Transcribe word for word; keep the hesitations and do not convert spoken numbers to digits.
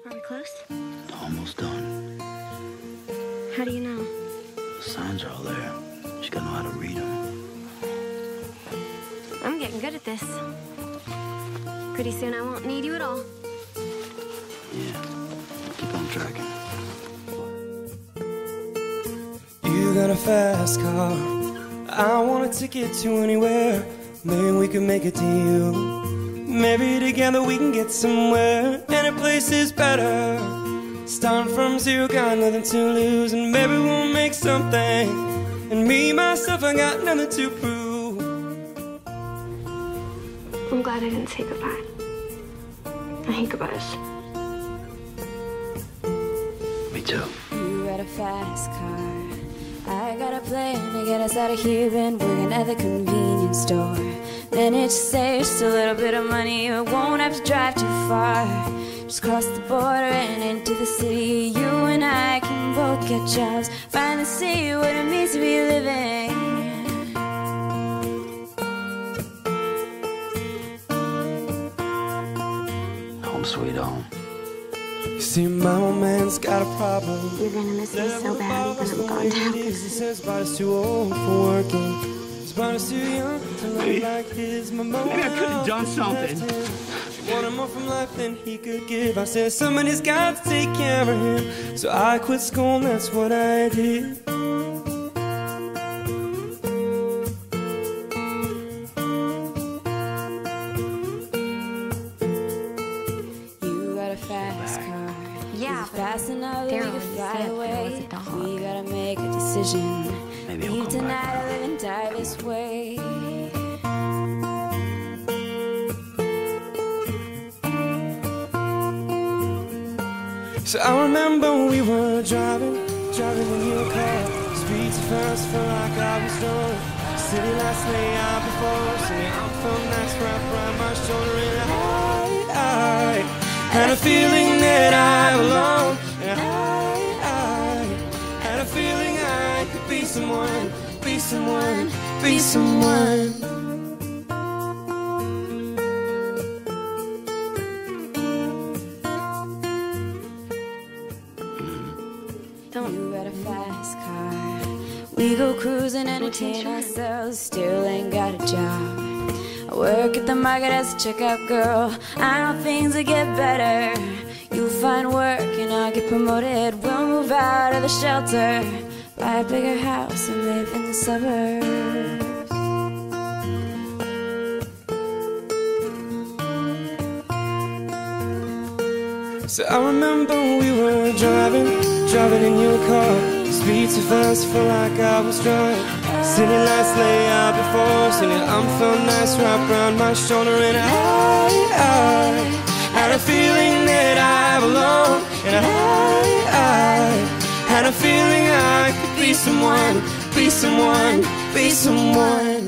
Are we close? Almost done. How do you know? The signs are all there. Just gotta know how to read them. I'm getting good at this. Pretty soon I won't need you at all. Yeah, keep on tracking. You got a fast car. I want a ticket to anywhere. Maybe we can make a deal. Maybe together we can get somewhere. Any place is better. Starting from zero, got nothing to lose. And maybe we'll make something. And me, myself, I got nothing to prove. I'm glad I didn't say goodbye. I hate goodbyes. Me too. You got a fast car. I got a plan to get us out of here. Been working at the convenience store. Managed to save just a little bit of money. You won't have to drive too far. Just cross the border and into the city. You and I can both get jobs. Finally see what it means to be living. Home sweet home. You see, my old man's got a problem. You're gonna miss me so bad when I'm gone down. He says his body's too old for working. His body's too young to look like his. My mom Maybe I could have done something. She wanted more from life than he could give. I said somebody's got to take care of him. So I quit school and that's what I did. You got a fast car. Yeah, It's fast enough that we Daryl can fly said there away. was a dog. We gotta make a decision. Maybe he'll Leave come back tonight or around. live and die this way. So I remember we were driving, driving in your car. Streets so fast, felt like I was drunk. City lights lay out before us, and I felt nice wrapped around my shoulder. And I, I had a feeling that I belonged. And I, I had a feeling I could be someone, be someone, be someone. Don't. You got a fast car. We go cruising, entertain ourselves. Still ain't got a job. I work at the market as a checkout girl. I know things will get better. You'll find work and I'll get promoted. We'll move out of the shelter, buy a bigger house and live in the suburbs. So I remember we were driving, driving in your car. Speed so fast, felt like I was drunk. City lights lay out before us, and I'm felt nice wrapped around my shoulder. And I, I had a feeling that I belong. And I, I had a feeling I could be someone, be someone, be someone.